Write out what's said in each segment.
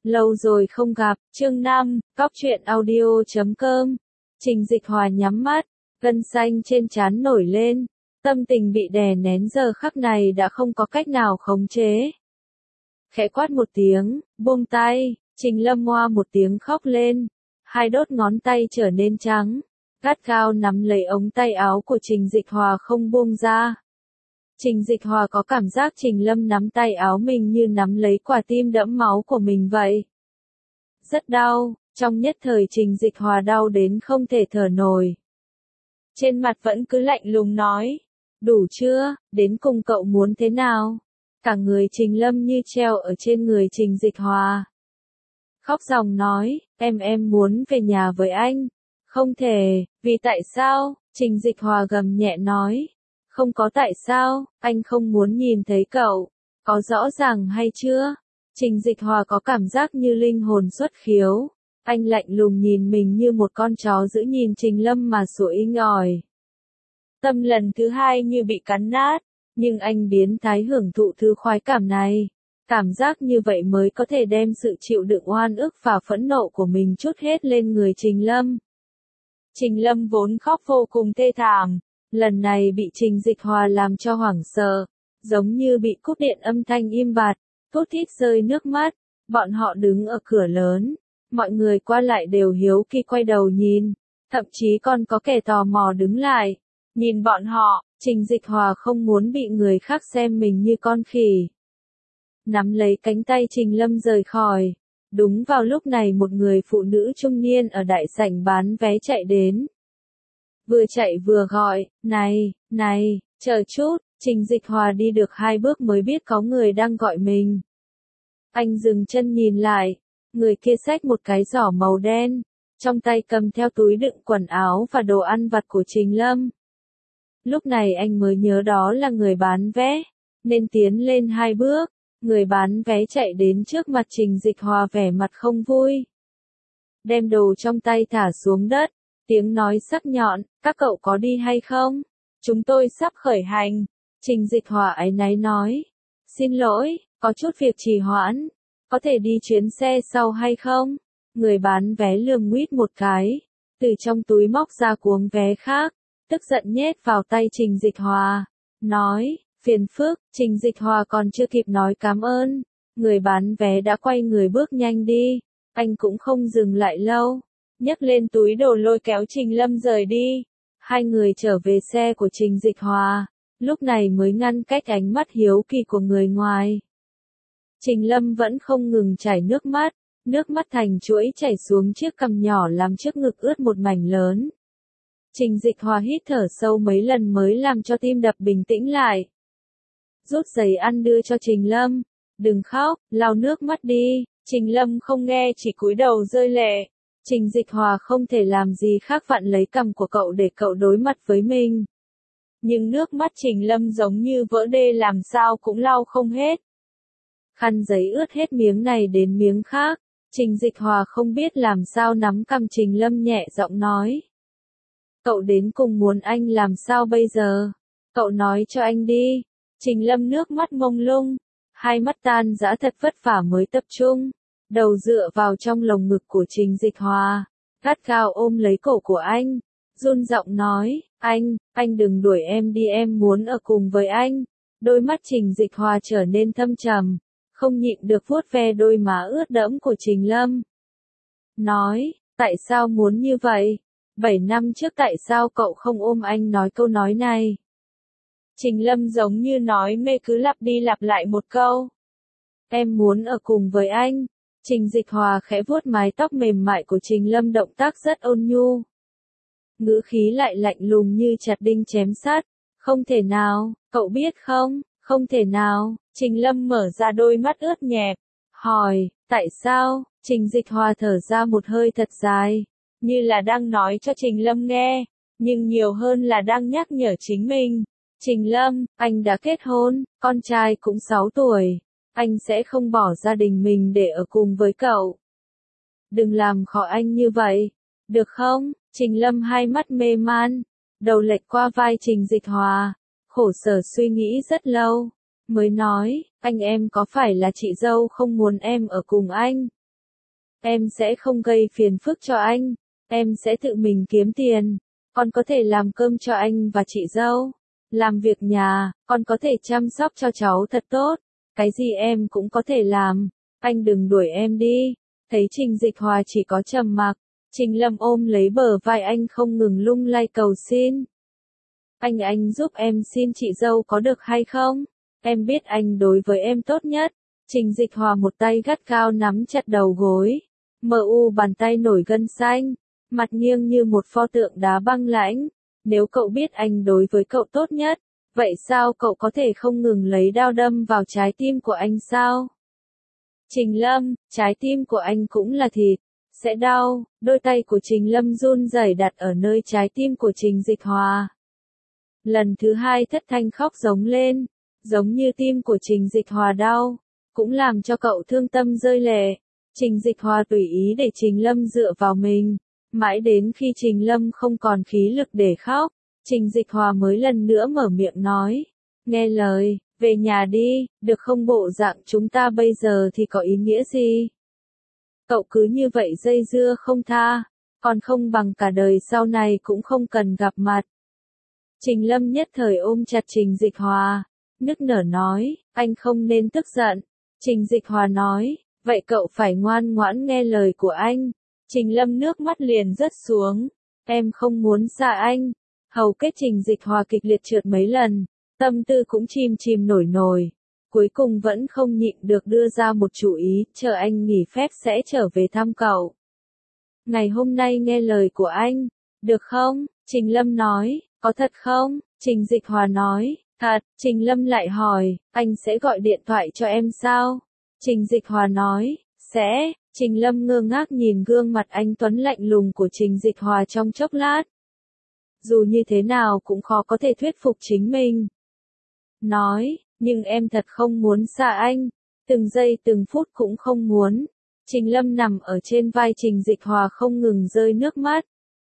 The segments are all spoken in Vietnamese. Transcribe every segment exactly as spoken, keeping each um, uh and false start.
Lâu rồi không gặp, chương năm, cóc truyện audio chấm com. Trình Dịch Hòa nhắm mắt, gân xanh trên trán nổi lên, tâm tình bị đè nén giờ khắc này đã không có cách nào khống chế. Khẽ quát một tiếng, buông tay, Trình Lâm ngoa một tiếng khóc lên, hai đốt ngón tay trở nên trắng, gắt gao nắm lấy ống tay áo của Trình Dịch Hòa không buông ra. Trình Dịch Hòa có cảm giác Trình Lâm nắm tay áo mình như nắm lấy quả tim đẫm máu của mình vậy. Rất đau, trong nhất thời Trình Dịch Hòa đau đến không thể thở nổi. Trên mặt vẫn cứ lạnh lùng nói, đủ chưa, đến cùng cậu muốn thế nào? Cả người Trình Lâm như treo ở trên người Trình Dịch Hòa. Khóc ròng nói, em em muốn về nhà với anh. Không thể, vì tại sao? Trình Dịch Hòa gầm nhẹ nói. Không có tại sao, anh không muốn nhìn thấy cậu. Có rõ ràng hay chưa? Trình Dịch Hòa có cảm giác như linh hồn xuất khiếu. Anh lạnh lùng nhìn mình như một con chó giữ nhìn Trình Lâm mà sủa inh ỏi. Tâm lần thứ hai như bị cắn nát, nhưng anh biến thái hưởng thụ thứ khoái cảm này. Cảm giác như vậy mới có thể đem sự chịu đựng oan ức và phẫn nộ của mình trút hết lên người Trình Lâm. Trình Lâm vốn khóc vô cùng thê thảm, lần này bị Trình Dịch Hòa làm cho hoảng sợ, giống như bị cúp điện âm thanh im bặt, thút thít rơi nước mắt. Bọn họ đứng ở cửa lớn, mọi người qua lại đều hiếu kỳ quay đầu nhìn, thậm chí còn có kẻ tò mò đứng lại, nhìn bọn họ. Trình Dịch Hòa không muốn bị người khác xem mình như con khỉ. Nắm lấy cánh tay Trình Lâm rời khỏi. Đúng vào lúc này một người phụ nữ trung niên ở đại sảnh bán vé chạy đến. Vừa chạy vừa gọi, này, này, chờ chút. Trình Dịch Hòa đi được hai bước mới biết có người đang gọi mình. Anh dừng chân nhìn lại, người kia xách một cái giỏ màu đen, trong tay cầm theo túi đựng quần áo và đồ ăn vặt của Trình Lâm. Lúc này anh mới nhớ đó là người bán vé, nên tiến lên hai bước, người bán vé chạy đến trước mặt Trình Dịch Hòa vẻ mặt không vui. Đem đồ trong tay thả xuống đất, tiếng nói sắc nhọn, các cậu có đi hay không? Chúng tôi sắp khởi hành. Trình Dịch Hòa áy náy nói, xin lỗi, có chút việc trì hoãn, có thể đi chuyến xe sau hay không? Người bán vé lườm nguýt một cái, từ trong túi móc ra cuống vé khác, tức giận nhét vào tay Trình Dịch Hòa, nói, phiền phức. Trình Dịch Hòa còn chưa kịp nói cảm ơn, người bán vé đã quay người bước nhanh đi, anh cũng không dừng lại lâu, nhấc lên túi đồ lôi kéo Trình Lâm rời đi. Hai người trở về xe của Trình Dịch Hòa, lúc này mới ngăn cách ánh mắt hiếu kỳ của người ngoài. Trình Lâm vẫn không ngừng chảy nước mắt, nước mắt thành chuỗi chảy xuống chiếc cằm nhỏ làm trước ngực ướt một mảnh lớn. Trình Dịch Hòa hít thở sâu mấy lần mới làm cho tim đập bình tĩnh lại. Rút giấy ăn đưa cho Trình Lâm, đừng khóc, lau nước mắt đi. Trình Lâm không nghe chỉ cúi đầu rơi lệ. Trình Dịch Hòa không thể làm gì khác vặn lấy cằm của cậu để cậu đối mặt với mình. Nhưng nước mắt Trình Lâm giống như vỡ đê làm sao cũng lau không hết. Khăn giấy ướt hết miếng này đến miếng khác, Trình Dịch Hòa không biết làm sao nắm cằm Trình Lâm nhẹ giọng nói. Cậu đến cùng muốn anh làm sao bây giờ? Cậu nói cho anh đi. Trình Lâm nước mắt mông lung, hai mắt tan rã thật vất vả mới tập trung, đầu dựa vào trong lồng ngực của Trình Dịch Hòa, gắt gao ôm lấy cổ của anh, run giọng nói, anh, anh đừng đuổi em đi, em muốn ở cùng với anh. Đôi mắt Trình Dịch Hòa trở nên thâm trầm, không nhịn được vuốt ve đôi má ướt đẫm của Trình Lâm. Nói, tại sao muốn như vậy? Bảy năm trước tại sao cậu không ôm anh nói câu nói này? Trình Lâm giống như nói mê cứ lặp đi lặp lại một câu. Em muốn ở cùng với anh. Trình Dịch Hòa khẽ vuốt mái tóc mềm mại của Trình Lâm, động tác rất ôn nhu. Ngữ khí lại lạnh lùng như chặt đinh chém sắt. Không thể nào, cậu biết không, không thể nào. Trình Lâm mở ra đôi mắt ướt nhẹp, hỏi, tại sao? Trình Dịch Hòa thở ra một hơi thật dài, như là đang nói cho Trình Lâm nghe, nhưng nhiều hơn là đang nhắc nhở chính mình. Trình Lâm, anh đã kết hôn, con trai cũng sáu tuổi, anh sẽ không bỏ gia đình mình để ở cùng với cậu. Đừng làm khó anh như vậy, được không? Trình Lâm hai mắt mê man, đầu lệch qua vai Trình Dịch Hòa, khổ sở suy nghĩ rất lâu, mới nói, anh em có phải là chị dâu không muốn em ở cùng anh? Em sẽ không gây phiền phức cho anh. Em sẽ tự mình kiếm tiền. Con có thể làm cơm cho anh và chị dâu. Làm việc nhà, con có thể chăm sóc cho cháu thật tốt. Cái gì em cũng có thể làm. Anh đừng đuổi em đi. Thấy Trình Dịch Hòa chỉ có trầm mặc, Trình Lâm ôm lấy bờ vai anh không ngừng lung lay cầu xin. Anh anh giúp em xin chị dâu có được hay không? Em biết anh đối với em tốt nhất. Trình Dịch Hòa một tay gắt gao nắm chặt đầu gối. Mờ u bàn tay nổi gân xanh. Mặt nghiêng như một pho tượng đá băng lãnh. Nếu cậu biết anh đối với cậu tốt nhất, vậy sao cậu có thể không ngừng lấy đao đâm vào trái tim của anh sao? Trình Lâm, trái tim của anh cũng là thịt, sẽ đau. Đôi tay của Trình Lâm run rẩy đặt ở nơi trái tim của Trình Dịch Hòa. Lần thứ hai thất thanh khóc giống lên, giống như tim của Trình Dịch Hòa đau, cũng làm cho cậu thương tâm rơi lệ. Trình Dịch Hòa tùy ý để Trình Lâm dựa vào mình, mãi đến khi Trình Lâm không còn khí lực để khóc, Trình Dịch Hòa mới lần nữa mở miệng nói, nghe lời, về nhà đi, được không? Bộ dạng chúng ta bây giờ thì có ý nghĩa gì? Cậu cứ như vậy dây dưa không tha, còn không bằng cả đời sau này cũng không cần gặp mặt. Trình Lâm nhất thời ôm chặt Trình Dịch Hòa, nức nở nói, anh không nên tức giận. Trình Dịch Hòa nói, vậy cậu phải ngoan ngoãn nghe lời của anh. Trình Lâm nước mắt liền rớt xuống, em không muốn xa anh. Hầu kết Trình Dịch Hòa kịch liệt trượt mấy lần, tâm tư cũng chìm chìm nổi nổi. Cuối cùng vẫn không nhịn được đưa ra một chủ ý, chờ anh nghỉ phép sẽ trở về thăm cậu. Ngày hôm nay nghe lời của anh, được không? Trình Lâm nói, có thật không? Trình Dịch Hòa nói, thật. Trình Lâm lại hỏi, anh sẽ gọi điện thoại cho em sao? Trình Dịch Hòa nói, sẽ. Trình Lâm ngơ ngác nhìn gương mặt anh tuấn lạnh lùng của Trình Dịch Hòa trong chốc lát. Dù như thế nào cũng khó có thể thuyết phục chính mình. Nói, nhưng em thật không muốn xa anh, từng giây từng phút cũng không muốn. Trình Lâm nằm ở trên vai Trình Dịch Hòa không ngừng rơi nước mắt.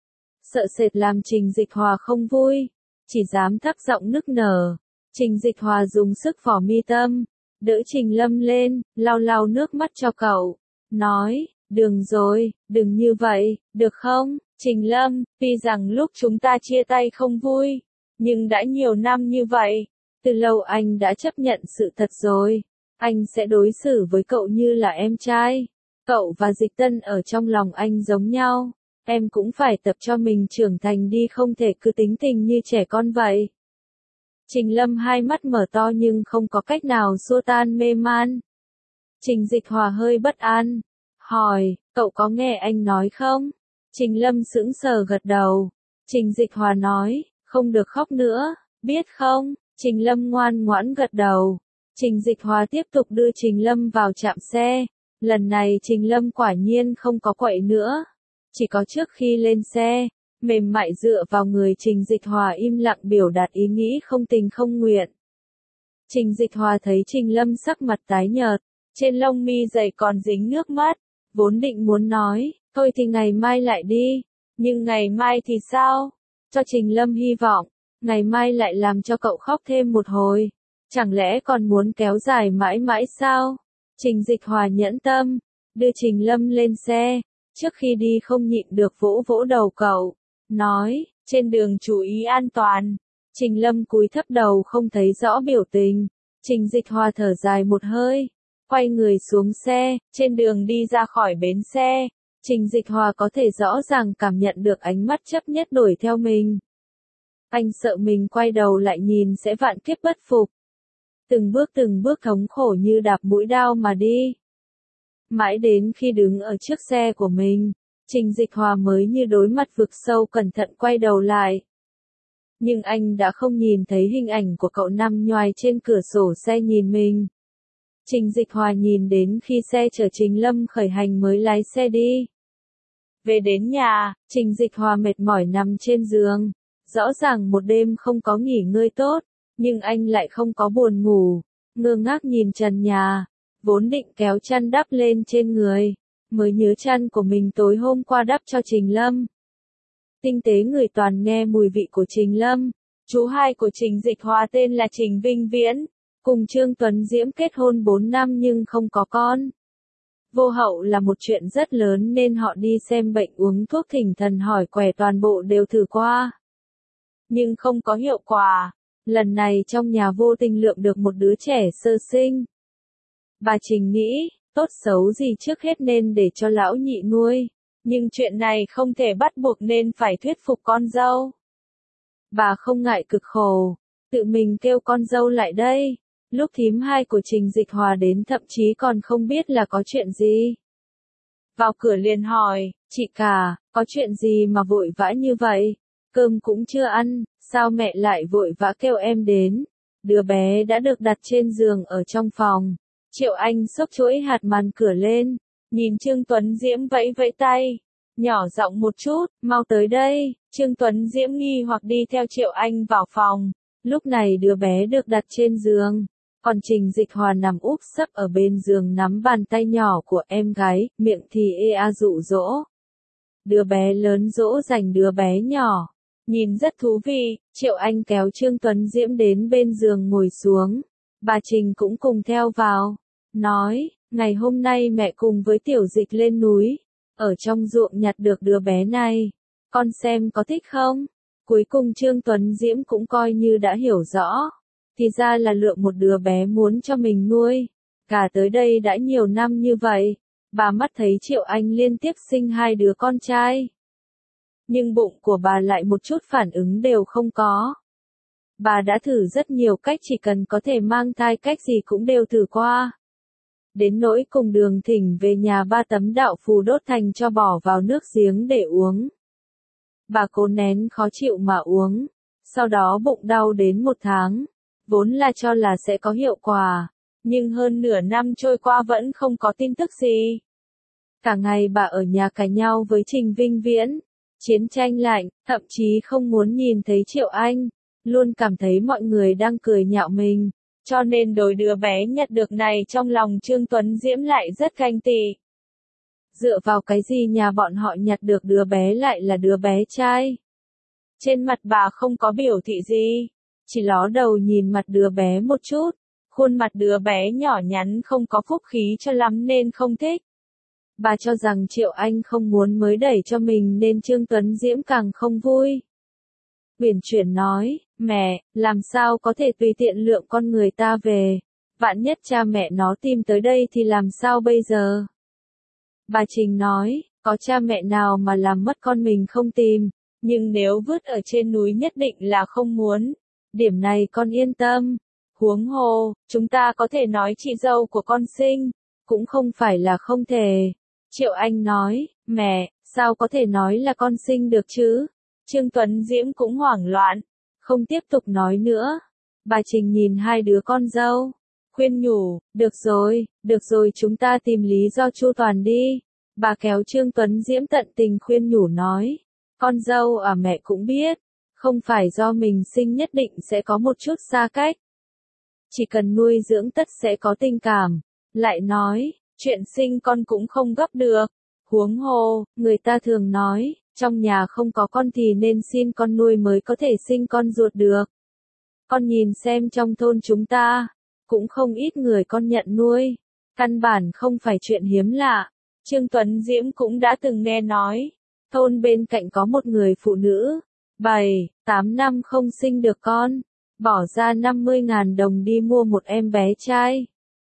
Sợ sệt làm Trình Dịch Hòa không vui, chỉ dám thấp giọng nức nở. Trình Dịch Hòa dùng sức vỏ mi tâm, đỡ Trình Lâm lên, lau lau nước mắt cho cậu, nói, đừng rồi, đừng như vậy, được không? Trình Lâm, tuy rằng lúc chúng ta chia tay không vui, nhưng đã nhiều năm như vậy, từ lâu anh đã chấp nhận sự thật rồi. Anh sẽ đối xử với cậu như là em trai. Cậu và Dịch Tân ở trong lòng anh giống nhau. Em cũng phải tập cho mình trưởng thành đi, không thể cứ tính tình như trẻ con vậy. Trình Lâm hai mắt mở to nhưng không có cách nào xua tan mê man. Trình Dịch Hòa hơi bất an, hỏi, cậu có nghe anh nói không? Trình Lâm sững sờ gật đầu. Trình Dịch Hòa nói, không được khóc nữa, biết không? Trình Lâm ngoan ngoãn gật đầu. Trình Dịch Hòa tiếp tục đưa Trình Lâm vào trạm xe. Lần này Trình Lâm quả nhiên không có quậy nữa. Chỉ có trước khi lên xe, mềm mại dựa vào người Trình Dịch Hòa im lặng biểu đạt ý nghĩ không tình không nguyện. Trình Dịch Hòa thấy Trình Lâm sắc mặt tái nhợt, trên lông mi dày còn dính nước mắt, vốn định muốn nói, thôi thì ngày mai lại đi, nhưng ngày mai thì sao? Cho Trình Lâm hy vọng, ngày mai lại làm cho cậu khóc thêm một hồi, chẳng lẽ còn muốn kéo dài mãi mãi sao? Trình Dịch Hòa nhẫn tâm, đưa Trình Lâm lên xe, trước khi đi không nhịn được vỗ vỗ đầu cậu, nói, trên đường chú ý an toàn. Trình Lâm cúi thấp đầu không thấy rõ biểu tình. Trình Dịch Hòa thở dài một hơi, quay người xuống xe. Trên đường đi ra khỏi bến xe, Trình Dịch Hòa có thể rõ ràng cảm nhận được ánh mắt chấp nhất đuổi theo mình. Anh sợ mình quay đầu lại nhìn sẽ vạn kiếp bất phục. Từng bước từng bước thống khổ như đạp mũi đao mà đi. Mãi đến khi đứng ở trước xe của mình, Trình Dịch Hòa mới như đối mặt vực sâu cẩn thận quay đầu lại. Nhưng anh đã không nhìn thấy hình ảnh của cậu nằm nhoài trên cửa sổ xe nhìn mình. Trình Dịch Hòa nhìn đến khi xe chở Trình Lâm khởi hành mới lái xe đi. Về đến nhà, Trình Dịch Hòa mệt mỏi nằm trên giường. Rõ ràng một đêm không có nghỉ ngơi tốt, nhưng anh lại không có buồn ngủ. Ngơ ngác nhìn trần nhà, vốn định kéo chăn đắp lên trên người, mới nhớ chăn của mình tối hôm qua đắp cho Trình Lâm. Tinh tế người toàn nghe mùi vị của Trình Lâm. Chú hai của Trình Dịch Hòa tên là Trình Vinh Viễn, cùng Trương Tuấn Diễm kết hôn bốn năm nhưng không có con. Vô hậu là một chuyện rất lớn nên họ đi xem bệnh uống thuốc thỉnh thần hỏi quẻ toàn bộ đều thử qua. Nhưng không có hiệu quả. Lần này trong nhà vô tình lượm được một đứa trẻ sơ sinh. Bà Trình nghĩ, tốt xấu gì trước hết nên để cho lão nhị nuôi. Nhưng chuyện này không thể bắt buộc nên phải thuyết phục con dâu. Bà không ngại cực khổ, tự mình kêu con dâu lại đây. Lúc thím hai của Trình Dịch Hòa đến thậm chí còn không biết là có chuyện gì. Vào cửa liền hỏi, chị cả, có chuyện gì mà vội vã như vậy? Cơm cũng chưa ăn, sao mẹ lại vội vã kêu em đến? Đứa bé đã được đặt trên giường ở trong phòng. Triệu Anh xốc chuỗi hạt màn cửa lên, nhìn Trương Tuấn Diễm vẫy vẫy tay, nhỏ giọng một chút, mau tới đây. Trương Tuấn Diễm nghi hoặc đi theo Triệu Anh vào phòng. Lúc này đứa bé được đặt trên giường, còn Trình Dịch Hòa nằm úp sấp ở bên giường nắm bàn tay nhỏ của em gái, miệng thì ê a dụ dỗ. Đứa bé lớn dỗ dành đứa bé nhỏ. Nhìn rất thú vị, Triệu Anh kéo Trương Tuấn Diễm đến bên giường ngồi xuống. Bà Trình cũng cùng theo vào. Nói, ngày hôm nay mẹ cùng với Tiểu Dịch lên núi. Ở trong ruộng nhặt được đứa bé này. Con xem có thích không? Cuối cùng Trương Tuấn Diễm cũng coi như đã hiểu rõ. Thì ra là lựa một đứa bé muốn cho mình nuôi. Cả tới đây đã nhiều năm như vậy. Bà mắt thấy Triệu Anh liên tiếp sinh hai đứa con trai. Nhưng bụng của bà lại một chút phản ứng đều không có. Bà đã thử rất nhiều cách, chỉ cần có thể mang thai cách gì cũng đều thử qua. Đến nỗi cùng Đường thỉnh về nhà ba tấm đạo phù đốt thành cho bỏ vào nước giếng để uống. Bà cố nén khó chịu mà uống. Sau đó bụng đau đến một tháng. Vốn là cho là sẽ có hiệu quả. Nhưng hơn nửa năm trôi qua vẫn không có tin tức gì. Cả ngày bà ở nhà cãi nhau với Trình Vinh Viễn. Chiến tranh lạnh, thậm chí không muốn nhìn thấy Triệu Anh. Luôn cảm thấy mọi người đang cười nhạo mình. Cho nên đối đứa bé nhặt được này trong lòng Trương Tuấn Diễm lại rất ganh tị. Dựa vào cái gì nhà bọn họ nhặt được đứa bé lại là đứa bé trai? Trên mặt bà không có biểu thị gì. Chỉ ló đầu nhìn mặt đứa bé một chút. Khuôn mặt đứa bé nhỏ nhắn không có phúc khí cho lắm nên không thích. Bà cho rằng Triệu Anh không muốn mới đẩy cho mình nên Trương Tuấn Diễm càng không vui. Uyển Chuyển nói, mẹ, làm sao có thể tùy tiện lượng con người ta về, vạn nhất cha mẹ nó tìm tới đây thì làm sao bây giờ? Bà Trình nói, có cha mẹ nào mà làm mất con mình không tìm, nhưng nếu vứt ở trên núi nhất định là không muốn, điểm này con yên tâm. Huống hồ, chúng ta có thể nói chị dâu của con sinh, cũng không phải là không thể. Triệu Anh nói, mẹ, sao có thể nói là con sinh được chứ? Trương Tuấn Diễm cũng hoảng loạn, không tiếp tục nói nữa. Bà Trình nhìn hai đứa con dâu, khuyên nhủ, được rồi, được rồi chúng ta tìm lý do chu toàn đi. Bà kéo Trương Tuấn Diễm tận tình khuyên nhủ nói, con dâu à mẹ cũng biết, không phải do mình sinh nhất định sẽ có một chút xa cách. Chỉ cần nuôi dưỡng tất sẽ có tình cảm. Lại nói, chuyện sinh con cũng không gấp được. Huống hồ, người ta thường nói, trong nhà không có con thì nên xin con nuôi mới có thể sinh con ruột được. Con nhìn xem trong thôn chúng ta, cũng không ít người con nhận nuôi. Căn bản không phải chuyện hiếm lạ. Trương Tuấn Diễm cũng đã từng nghe nói, thôn bên cạnh có một người phụ nữ, bảy, tám năm không sinh được con, bỏ ra năm mươi ngàn đồng đi mua một em bé trai.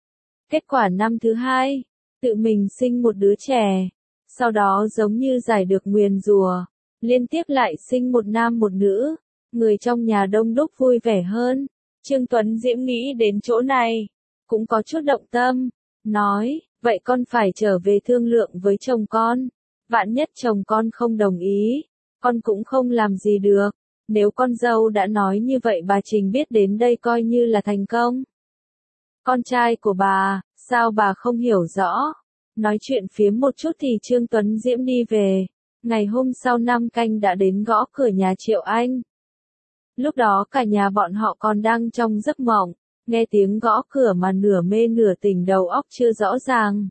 Kết quả năm thứ hai, tự mình sinh một đứa trẻ, sau đó giống như giải được nguyền rủa, liên tiếp lại sinh một nam một nữ, người trong nhà đông đúc vui vẻ hơn. Trương Tuấn Diễm nghĩ đến chỗ này, cũng có chút động tâm, nói, vậy con phải trở về thương lượng với chồng con, vạn nhất chồng con không đồng ý, con cũng không làm gì được. Nếu con dâu đã nói như vậy bà Trình biết đến đây coi như là thành công. Con trai của bà, sao bà không hiểu rõ? Nói chuyện phiếm một chút thì Trương Tuấn Diễm đi về. Ngày hôm sau năm canh đã đến gõ cửa nhà Triệu Anh. Lúc đó cả nhà bọn họ còn đang trong giấc mộng, nghe tiếng gõ cửa mà nửa mê nửa tỉnh đầu óc chưa rõ ràng.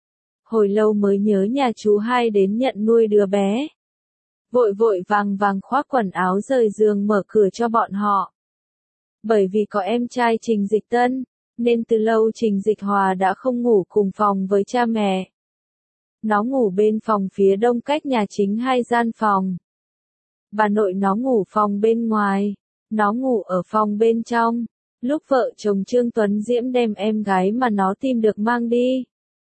Hồi lâu mới nhớ nhà chú hai đến nhận nuôi đứa bé. Vội vội vàng vàng khoác quần áo rời giường mở cửa cho bọn họ. Bởi vì có em trai Trình Dịch Tân, nên từ lâu Trình Dịch Hòa đã không ngủ cùng phòng với cha mẹ. Nó ngủ bên phòng phía đông cách nhà chính hai gian phòng. Bà nội nó ngủ phòng bên ngoài, nó ngủ ở phòng bên trong. Lúc vợ chồng Trương Tuấn Diễm đem em gái mà nó tìm được mang đi,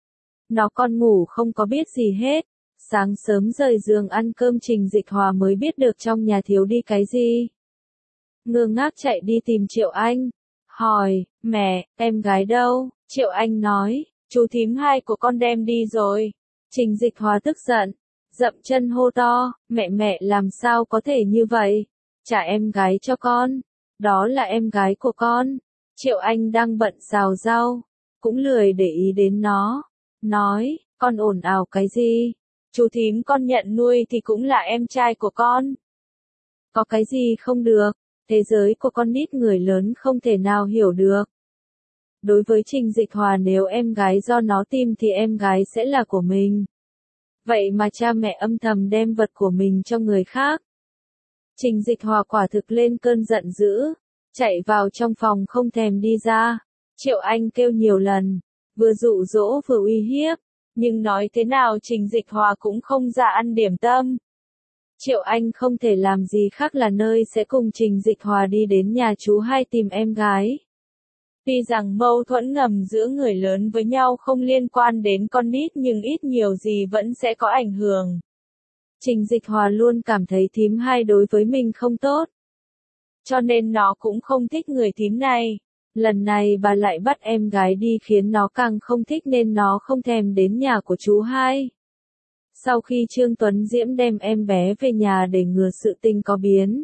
nó còn ngủ không có biết gì hết. Sáng sớm rời giường ăn cơm Trình Dịch Hòa mới biết được trong nhà thiếu đi cái gì. Ngơ ngác chạy đi tìm Triệu Anh, hỏi, mẹ, em gái đâu? Triệu Anh nói, chú thím hai của con đem đi rồi. Trình Dịch Hòa tức giận, dậm chân hô to, mẹ mẹ làm sao có thể như vậy? Trả em gái cho con, đó là em gái của con. Triệu Anh đang bận xào rau, cũng lười để ý đến nó, nói, con ồn ào cái gì? Chú thím con nhận nuôi thì cũng là em trai của con. Có cái gì không được, thế giới của con nít người lớn không thể nào hiểu được. Đối với Trình Dịch Hòa, nếu em gái do nó tìm thì em gái sẽ là của mình. Vậy mà cha mẹ âm thầm đem vật của mình cho người khác. Trình Dịch Hòa quả thực lên cơn giận dữ, chạy vào trong phòng không thèm đi ra. Triệu Anh kêu nhiều lần, vừa dụ dỗ vừa uy hiếp, nhưng nói thế nào Trình Dịch Hòa cũng không ra ăn điểm tâm. Triệu Anh không thể làm gì khác là nơi sẽ cùng Trình Dịch Hòa đi đến nhà chú hai tìm em gái. Tuy rằng mâu thuẫn ngầm giữa người lớn với nhau không liên quan đến con nít nhưng ít nhiều gì vẫn sẽ có ảnh hưởng. Trình Dịch Hòa luôn cảm thấy thím hai đối với mình không tốt, cho nên nó cũng không thích người thím này. Lần này bà lại bắt em gái đi khiến nó càng không thích nên nó không thèm đến nhà của chú hai. Sau khi Trương Tuấn Diễm đem em bé về nhà để ngừa sự tình có biến,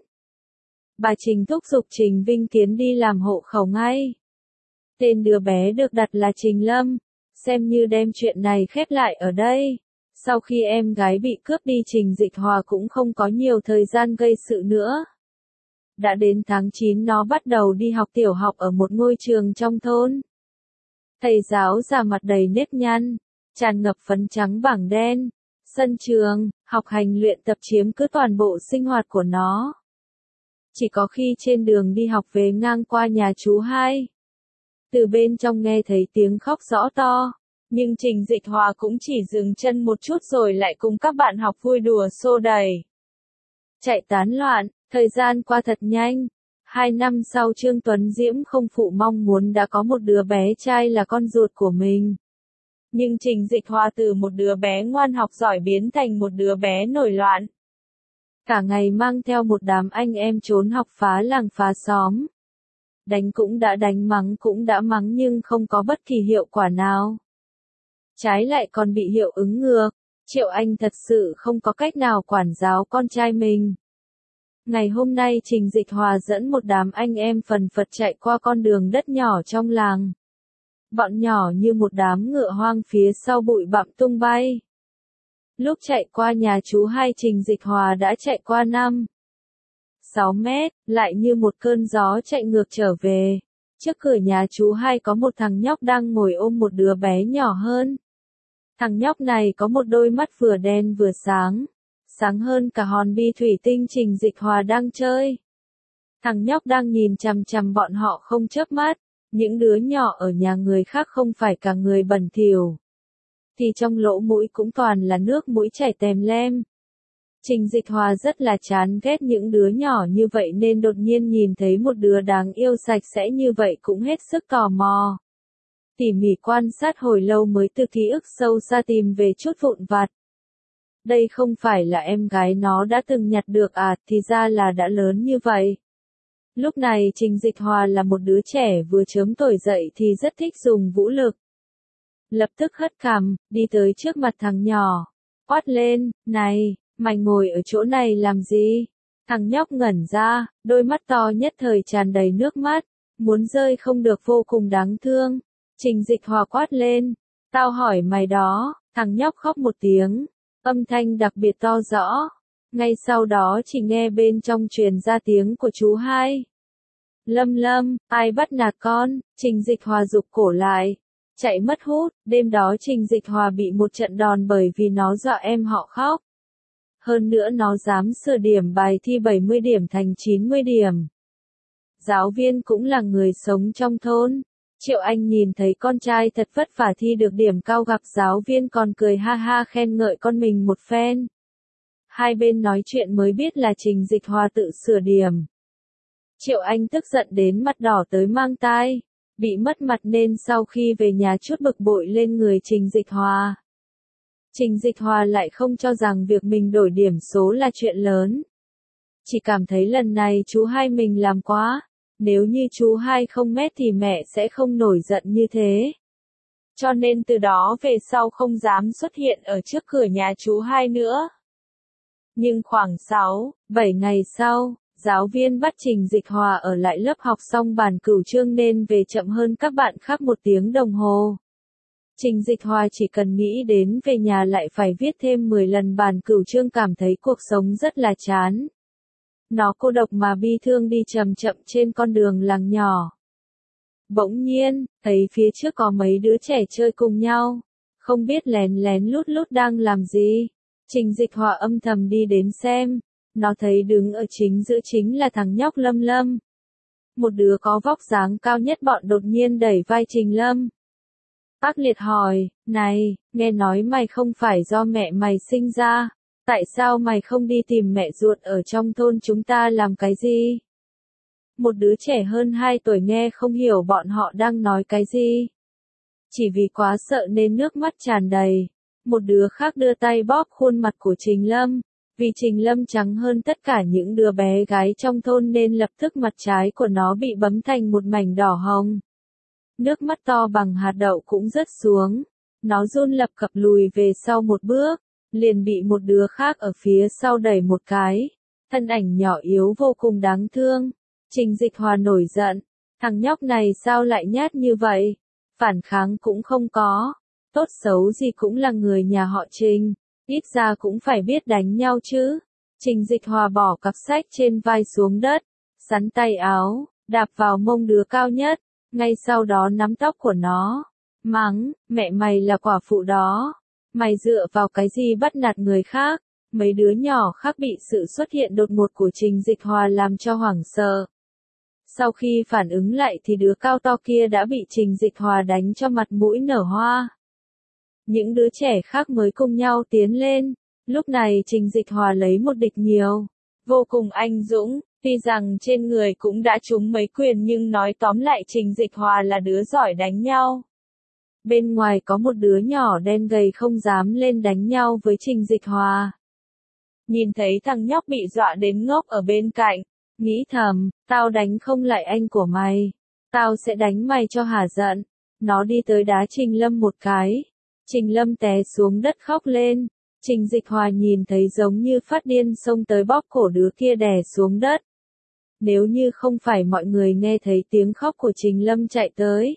bà Trình thúc giục Trình Vinh Tiến đi làm hộ khẩu ngay. Tên đứa bé được đặt là Trình Lâm, xem như đem chuyện này khép lại ở đây. Sau khi em gái bị cướp đi, Trình Dịch Hòa cũng không có nhiều thời gian gây sự nữa. Đã đến tháng chín nó bắt đầu đi học tiểu học ở một ngôi trường trong thôn. Thầy giáo già mặt đầy nếp nhăn, tràn ngập phấn trắng bảng đen. Sân trường, học hành luyện tập chiếm cứ toàn bộ sinh hoạt của nó. Chỉ có khi trên đường đi học về ngang qua nhà chú hai, từ bên trong nghe thấy tiếng khóc rõ to. Nhưng Trình Dịch Hòa cũng chỉ dừng chân một chút rồi lại cùng các bạn học vui đùa xô đẩy, chạy tán loạn. Thời gian qua thật nhanh. Hai năm sau Trương Tuấn Diễm không phụ mong muốn đã có một đứa bé trai là con ruột của mình. Nhưng Trình Dịch Hòa từ một đứa bé ngoan học giỏi biến thành một đứa bé nổi loạn. Cả ngày mang theo một đám anh em trốn học phá làng phá xóm. Đánh cũng đã đánh, mắng cũng đã mắng nhưng không có bất kỳ hiệu quả nào. Trái lại còn bị hiệu ứng ngược. Triệu Anh thật sự không có cách nào quản giáo con trai mình. Ngày hôm nay Trình Dịch Hòa dẫn một đám anh em phần phật chạy qua con đường đất nhỏ trong làng. Bọn nhỏ như một đám ngựa hoang phía sau bụi bặm tung bay. Lúc chạy qua nhà chú hai, Trình Dịch Hòa đã chạy qua năm sáu mét, lại như một cơn gió chạy ngược trở về. Trước cửa nhà chú hai có một thằng nhóc đang ngồi ôm một đứa bé nhỏ hơn. Thằng nhóc này có một đôi mắt vừa đen vừa sáng, sáng hơn cả hòn bi thủy tinh Trình Dịch Hòa đang chơi. Thằng nhóc đang nhìn chằm chằm bọn họ không chớp mắt. Những đứa nhỏ ở nhà người khác không phải cả người bẩn thỉu, thì trong lỗ mũi cũng toàn là nước mũi chảy tèm lem. Trình Dịch Hòa rất là chán ghét những đứa nhỏ như vậy nên đột nhiên nhìn thấy một đứa đáng yêu sạch sẽ như vậy cũng hết sức tò mò. Tỉ mỉ quan sát hồi lâu mới từ ký ức sâu xa tìm về chút vụn vặt. Đây không phải là em gái nó đã từng nhặt được à, thì ra là đã lớn như vậy. Lúc này Trình Dịch Hòa là một đứa trẻ vừa chớm tuổi dậy thì rất thích dùng vũ lực. Lập tức hất cằm, đi tới trước mặt thằng nhỏ, quát lên, này, mày ngồi ở chỗ này làm gì? Thằng nhóc ngẩn ra, đôi mắt to nhất thời tràn đầy nước mắt, muốn rơi không được, vô cùng đáng thương. Trình Dịch Hòa quát lên, tao hỏi mày đó. Thằng nhóc khóc một tiếng, âm thanh đặc biệt to rõ. Ngay sau đó chỉ nghe bên trong truyền ra tiếng của chú hai. Lâm Lâm, ai bắt nạt con? Trình Dịch Hòa giục cổ lại, chạy mất hút. Đêm đó Trình Dịch Hòa bị một trận đòn bởi vì nó dọa em họ khóc. Hơn nữa nó dám sửa điểm bài thi bảy mươi điểm thành chín mươi điểm. Giáo viên cũng là người sống trong thôn, Triệu Anh nhìn thấy con trai thật vất vả thi được điểm cao gặp giáo viên còn cười ha ha khen ngợi con mình một phen. Hai bên nói chuyện mới biết là Trình Dịch Hòa tự sửa điểm. Triệu Anh tức giận đến mặt đỏ tới mang tai, bị mất mặt nên sau khi về nhà chút bực bội lên người Trình Dịch Hòa. Trình Dịch Hòa lại không cho rằng việc mình đổi điểm số là chuyện lớn. Chỉ cảm thấy lần này chú hai mình làm quá, nếu như chú hai không mét thì mẹ sẽ không nổi giận như thế. Cho nên từ đó về sau không dám xuất hiện ở trước cửa nhà chú hai nữa. Nhưng khoảng sáu, bảy ngày sau, giáo viên bắt Trình Dịch Hòa ở lại lớp học xong bản cửu chương nên về chậm hơn các bạn khác một tiếng đồng hồ. Trình Dịch Hòa chỉ cần nghĩ đến về nhà lại phải viết thêm mười lần bản cửu chương cảm thấy cuộc sống rất là chán. Nó cô độc mà bi thương đi chậm chậm trên con đường làng nhỏ. Bỗng nhiên, thấy phía trước có mấy đứa trẻ chơi cùng nhau, không biết lén lén lút lút đang làm gì. Trình Dịch Hòa âm thầm đi đến xem, nó thấy đứng ở chính giữa chính là thằng nhóc Lâm Lâm. Một đứa có vóc dáng cao nhất bọn đột nhiên đẩy vai Trình Lâm. Ác liệt hỏi, này, nghe nói mày không phải do mẹ mày sinh ra, tại sao mày không đi tìm mẹ ruột ở trong thôn chúng ta làm cái gì? Một đứa trẻ hơn hai tuổi nghe không hiểu bọn họ đang nói cái gì. Chỉ vì quá sợ nên nước mắt tràn đầy. Một đứa khác đưa tay bóp khuôn mặt của Trình Lâm. Vì Trình Lâm trắng hơn tất cả những đứa bé gái trong thôn nên lập tức mặt trái của nó bị bấm thành một mảnh đỏ hồng. Nước mắt to bằng hạt đậu cũng rớt xuống. Nó run lập cập lùi về sau một bước, liền bị một đứa khác ở phía sau đẩy một cái. Thân ảnh nhỏ yếu vô cùng đáng thương. Trình Dịch Hòa nổi giận. Thằng nhóc này sao lại nhát như vậy? Phản kháng cũng không có. Tốt xấu gì cũng là người nhà họ Trình. Ít ra cũng phải biết đánh nhau chứ. Trình Dịch Hòa bỏ cặp sách trên vai xuống đất. Sắn tay áo, đạp vào mông đứa cao nhất. Ngay sau đó nắm tóc của nó. Mắng, mẹ mày là quả phụ đó. Mày dựa vào cái gì bắt nạt người khác? Mấy đứa nhỏ khác bị sự xuất hiện đột ngột của Trình Dịch Hòa làm cho hoảng sợ. Sau khi phản ứng lại thì đứa cao to kia đã bị Trình Dịch Hòa đánh cho mặt mũi nở hoa. Những đứa trẻ khác mới cùng nhau tiến lên. Lúc này Trình Dịch Hòa lấy một địch nhiều. Vô cùng anh dũng, tuy rằng trên người cũng đã trúng mấy quyền nhưng nói tóm lại Trình Dịch Hòa là đứa giỏi đánh nhau. Bên ngoài có một đứa nhỏ đen gầy không dám lên đánh nhau với Trình Dịch Hòa. Nhìn thấy thằng nhóc bị dọa đến ngốc ở bên cạnh, nghĩ thầm, tao đánh không lại anh của mày. Tao sẽ đánh mày cho hả giận. Nó đi tới đá Trình Lâm một cái. Trình Lâm té xuống đất khóc lên. Trình Dịch Hòa nhìn thấy giống như phát điên xông tới bóp cổ đứa kia đè xuống đất. Nếu như không phải mọi người nghe thấy tiếng khóc của Trình Lâm chạy tới,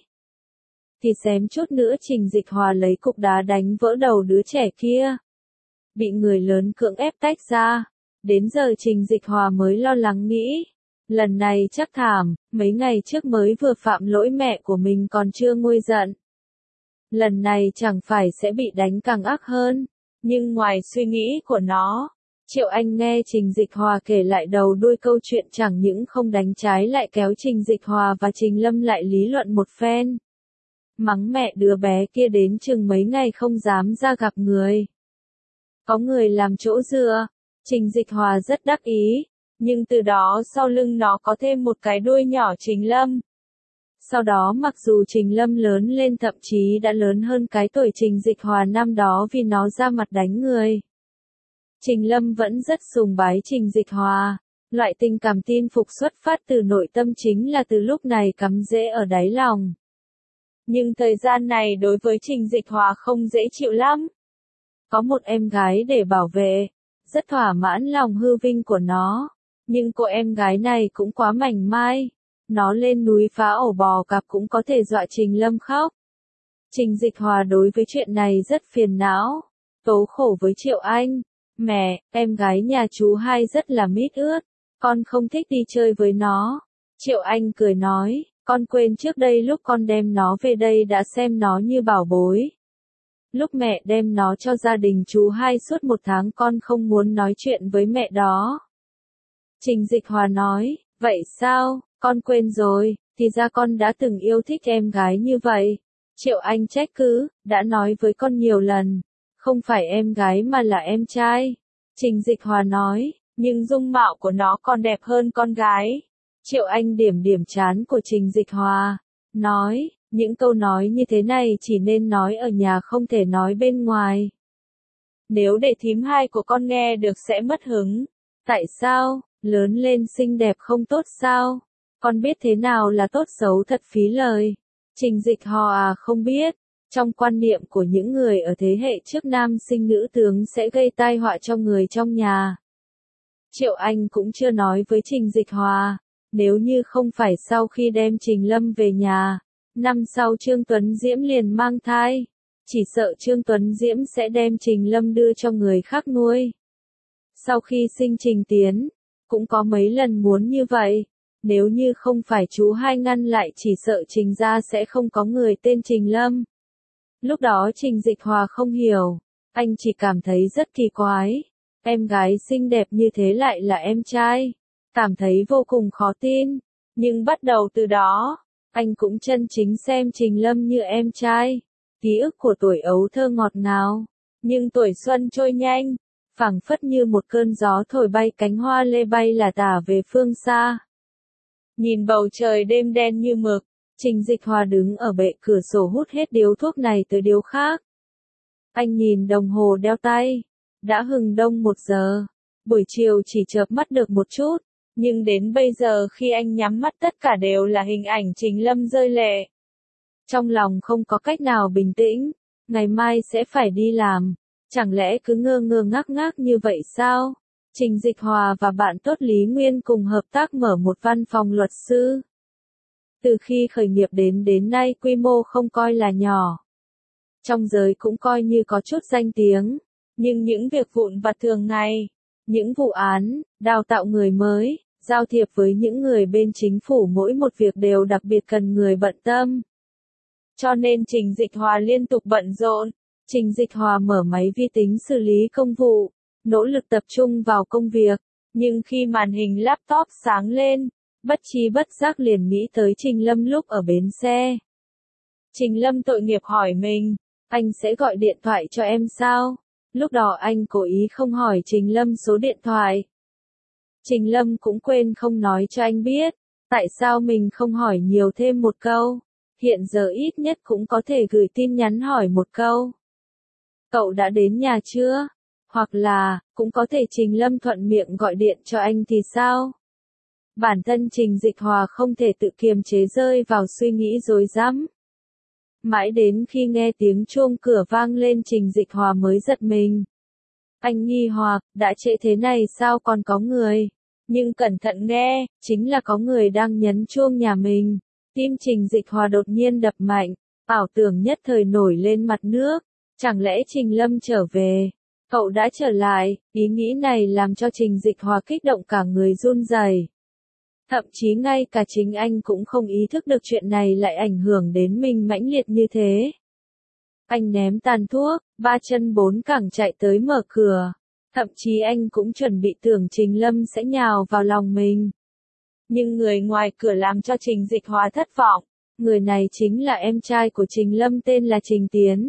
thì xém chút nữa Trình Dịch Hòa lấy cục đá đánh vỡ đầu đứa trẻ kia. Bị người lớn cưỡng ép tách ra. Đến giờ Trình Dịch Hòa mới lo lắng nghĩ. Lần này chắc thảm, mấy ngày trước mới vừa phạm lỗi mẹ của mình còn chưa nguôi giận. Lần này chẳng phải sẽ bị đánh càng ác hơn. Nhưng ngoài suy nghĩ của nó, Triệu Anh nghe Trình Dịch Hòa kể lại đầu đuôi câu chuyện chẳng những không đánh trái lại kéo Trình Dịch Hòa và Trình Lâm lại lý luận một phen. Mắng mẹ đứa bé kia đến chừng mấy ngày không dám ra gặp người. Có người làm chỗ dựa, Trình Dịch Hòa rất đắc ý, nhưng từ đó sau lưng nó có thêm một cái đuôi nhỏ Trình Lâm. Sau đó mặc dù Trình Lâm lớn lên thậm chí đã lớn hơn cái tuổi Trình Dịch Hòa năm đó vì nó ra mặt đánh người. Trình Lâm vẫn rất sùng bái Trình Dịch Hòa. Loại tình cảm tin phục xuất phát từ nội tâm chính là từ lúc này cắm rễ ở đáy lòng. Nhưng thời gian này đối với Trình Dịch Hòa không dễ chịu lắm. Có một em gái để bảo vệ, rất thỏa mãn lòng hư vinh của nó. Nhưng cô em gái này cũng quá mảnh mai. Nó lên núi phá ổ bò cạp cũng có thể dọa Trình Lâm khóc. Trình Dịch Hòa đối với chuyện này rất phiền não. Tố khổ với Triệu Anh. Mẹ, em gái nhà chú hai rất là mít ướt. Con không thích đi chơi với nó. Triệu Anh cười nói, con quên trước đây lúc con đem nó về đây đã xem nó như bảo bối. Lúc mẹ đem nó cho gia đình chú hai suốt một tháng con không muốn nói chuyện với mẹ đó. Trình Dịch Hòa nói, vậy sao, con quên rồi, thì ra con đã từng yêu thích em gái như vậy. Triệu Anh trách cứ, đã nói với con nhiều lần, không phải em gái mà là em trai. Trình Dịch Hòa nói, nhưng dung mạo của nó còn đẹp hơn con gái. Triệu Anh điểm điểm trán của Trình Dịch Hòa, nói, những câu nói như thế này chỉ nên nói ở nhà không thể nói bên ngoài. Nếu để thím hai của con nghe được sẽ mất hứng. Tại sao, lớn lên xinh đẹp không tốt sao? Con biết thế nào là tốt xấu thật phí lời. Trình Dịch Hòa à không biết, trong quan niệm của những người ở thế hệ trước nam sinh nữ tướng sẽ gây tai họa cho người trong nhà. Triệu Anh cũng chưa nói với Trình Dịch Hòa, nếu như không phải sau khi đem Trình Lâm về nhà, năm sau Trương Tuấn Diễm liền mang thai, chỉ sợ Trương Tuấn Diễm sẽ đem Trình Lâm đưa cho người khác nuôi. Sau khi sinh Trình Tiến, cũng có mấy lần muốn như vậy, nếu như không phải chú hai ngăn lại chỉ sợ Trình gia sẽ không có người tên Trình Lâm. Lúc đó Trình Dịch Hòa không hiểu, anh chỉ cảm thấy rất kỳ quái, em gái xinh đẹp như thế lại là em trai, cảm thấy vô cùng khó tin, nhưng bắt đầu từ đó, anh cũng chân chính xem Trình Lâm như em trai. Ký ức của tuổi ấu thơ ngọt ngào, nhưng tuổi xuân trôi nhanh, phảng phất như một cơn gió thổi bay cánh hoa lê bay là tả về phương xa. Nhìn bầu trời đêm đen như mực, Trình Dịch Hòa đứng ở bệ cửa sổ hút hết điếu thuốc này tới điếu khác. Anh nhìn đồng hồ đeo tay, đã hừng đông một giờ, buổi chiều chỉ chợp mắt được một chút, nhưng đến bây giờ khi anh nhắm mắt tất cả đều là hình ảnh Trình Lâm rơi lệ. Trong lòng không có cách nào bình tĩnh, ngày mai sẽ phải đi làm, chẳng lẽ cứ ngơ ngơ ngác ngác như vậy sao? Trình Dịch Hòa và bạn tốt Lý Nguyên cùng hợp tác mở một văn phòng luật sư. Từ khi khởi nghiệp đến đến nay quy mô không coi là nhỏ. Trong giới cũng coi như có chút danh tiếng, nhưng những việc vụn vặt thường ngày, những vụ án, đào tạo người mới, giao thiệp với những người bên chính phủ mỗi một việc đều đặc biệt cần người bận tâm. Cho nên Trình Dịch Hòa liên tục bận rộn. Trình Dịch Hòa mở máy vi tính xử lý công vụ, nỗ lực tập trung vào công việc, nhưng khi màn hình laptop sáng lên, bất tri bất giác liền nghĩ tới Trình Lâm lúc ở bến xe. Trình Lâm tội nghiệp hỏi mình, anh sẽ gọi điện thoại cho em sao? Lúc đó anh cố ý không hỏi Trình Lâm số điện thoại. Trình Lâm cũng quên không nói cho anh biết, tại sao mình không hỏi nhiều thêm một câu, hiện giờ ít nhất cũng có thể gửi tin nhắn hỏi một câu. Cậu đã đến nhà chưa? Hoặc là, cũng có thể Trình Lâm thuận miệng gọi điện cho anh thì sao? Bản thân Trình Dịch Hòa không thể tự kiềm chế rơi vào suy nghĩ rối rắm. Mãi đến khi nghe tiếng chuông cửa vang lên Trình Dịch Hòa mới giật mình. Anh nghi hoặc, đã trễ thế này sao còn có người? Nhưng cẩn thận nghe, chính là có người đang nhấn chuông nhà mình. Tim Trình Dịch Hòa đột nhiên đập mạnh, ảo tưởng nhất thời nổi lên mặt nước. Chẳng lẽ Trình Lâm trở về? Cậu đã trở lại, ý nghĩ này làm cho Trình Dịch Hòa kích động cả người run rẩy. Thậm chí ngay cả chính anh cũng không ý thức được chuyện này lại ảnh hưởng đến mình mãnh liệt như thế. Anh ném tàn thuốc, ba chân bốn cẳng chạy tới mở cửa. Thậm chí anh cũng chuẩn bị tưởng Trình Lâm sẽ nhào vào lòng mình. Nhưng người ngoài cửa làm cho Trình Dịch Hòa thất vọng. Người này chính là em trai của Trình Lâm tên là Trình Tiến.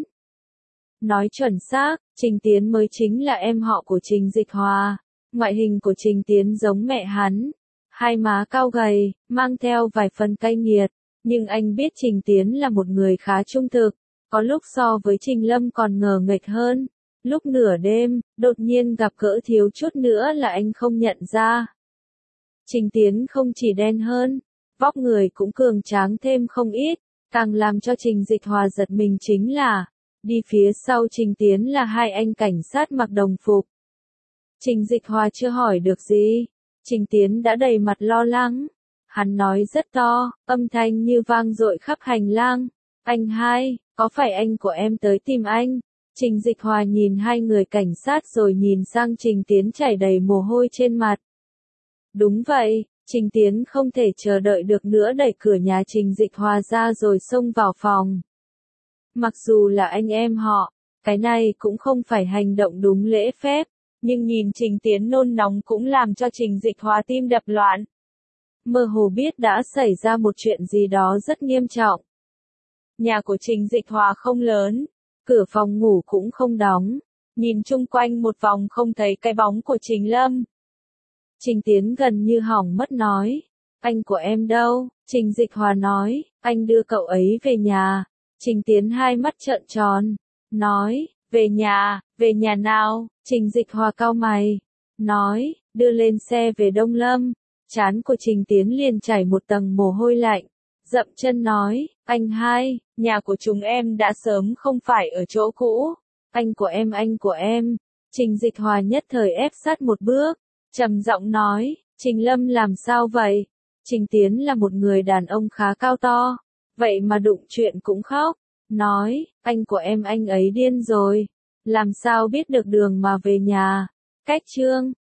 Nói chuẩn xác, Trình Tiến mới chính là em họ của Trình Dịch Hòa. Ngoại hình của Trình Tiến giống mẹ hắn. Hai má cao gầy, mang theo vài phần cay nghiệt. Nhưng anh biết Trình Tiến là một người khá trung thực. Có lúc so với Trình Lâm còn ngờ nghệch hơn. Lúc nửa đêm, đột nhiên gặp gỡ thiếu chút nữa là anh không nhận ra. Trình Tiến không chỉ đen hơn, vóc người cũng cường tráng thêm không ít. Càng làm cho Trình Dịch Hòa giật mình chính là, đi phía sau Trình Tiến là hai anh cảnh sát mặc đồng phục. Trình Dịch Hòa chưa hỏi được gì, Trình Tiến đã đầy mặt lo lắng. Hắn nói rất to, âm thanh như vang dội khắp hành lang. Anh hai, có phải anh của em tới tìm anh? Trình Dịch Hòa nhìn hai người cảnh sát rồi nhìn sang Trình Tiến chảy đầy mồ hôi trên mặt. Đúng vậy, Trình Tiến không thể chờ đợi được nữa đẩy cửa nhà Trình Dịch Hòa ra rồi xông vào phòng. Mặc dù là anh em họ, cái này cũng không phải hành động đúng lễ phép, nhưng nhìn Trình Tiến nôn nóng cũng làm cho Trình Dịch Hòa tim đập loạn. mơ hồ biết đã xảy ra một chuyện gì đó rất nghiêm trọng. Nhà của Trình Dịch Hòa không lớn, cửa phòng ngủ cũng không đóng, nhìn chung quanh một vòng không thấy cái bóng của Trình Lâm. Trình Tiến gần như hỏng mất nói, anh của em đâu? Trình Dịch Hòa nói, anh đưa cậu ấy về nhà. Trình Tiến hai mắt trợn tròn, nói, về nhà, về nhà nào? Trình Dịch Hòa cau mày, nói, đưa lên xe về Đông Lâm. Trán của Trình Tiến liền chảy một tầng mồ hôi lạnh, dậm chân nói, anh hai, nhà của chúng em đã sớm không phải ở chỗ cũ. Anh của em, anh của em. Trình Dịch Hòa nhất thời ép sát một bước, trầm giọng nói, Trình Lâm làm sao vậy? Trình Tiến là một người đàn ông khá cao to, vậy mà đụng chuyện cũng khóc, nói, anh của em anh ấy điên rồi, làm sao biết được đường mà về nhà. Cách chương